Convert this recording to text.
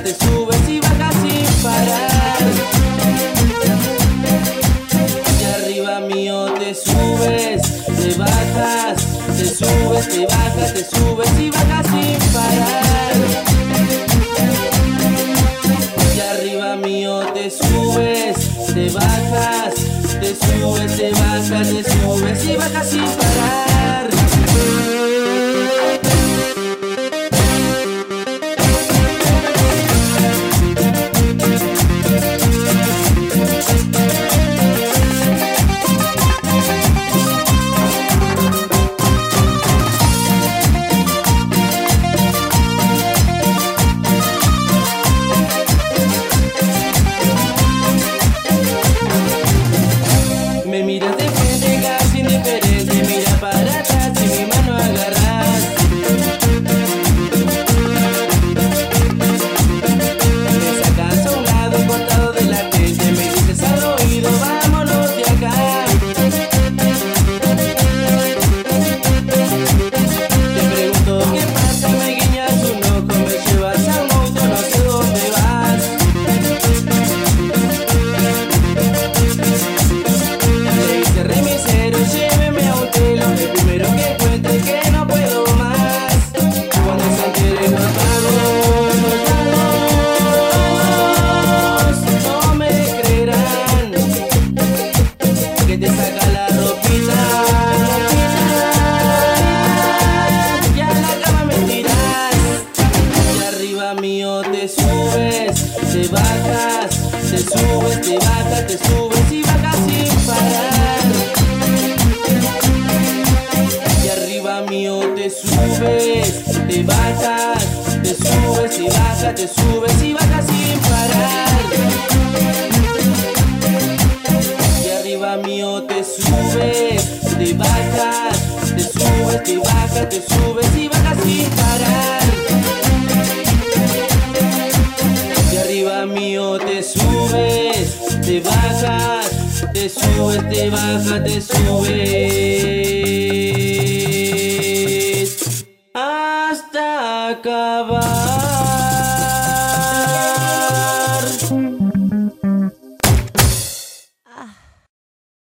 te subes y bajas sin parar. Y arriba mío te subes, te bajas, te subes, te bajas, te subes y bajas sin parar. Y arriba mío te subes, te bajas, te subes, te bajas, te subes y bajas sin parar. Me miras de frente casi indiferente, mira para atrás y mi mano agarras. Me sacas a un lado cortado de la gente, me dices al oído, vámonos de acá. Te pregunto qué pasa, me guiñas un ojo, me llevas a un auto, no sé dónde vas. Remisero, lléveme a un hotel, el primero que encuentre que no puedo más. Cuando se enteren los vagos, no me creerán que te saca la ropita y a la cama me tiras. Y arriba mío te subes, te bajas, te subes, te bajas, te subes y bajas sin parar. Y arriba mío te subes, te bajas, te subes, te bajas, te subes y bajas sin parar. Y arriba mío te subes, te bajas, te subes, te bajas, te subes y bajas sin parar. Y arriba mío te subes, te bajas, te subes, te bajas, te subes hasta acabar.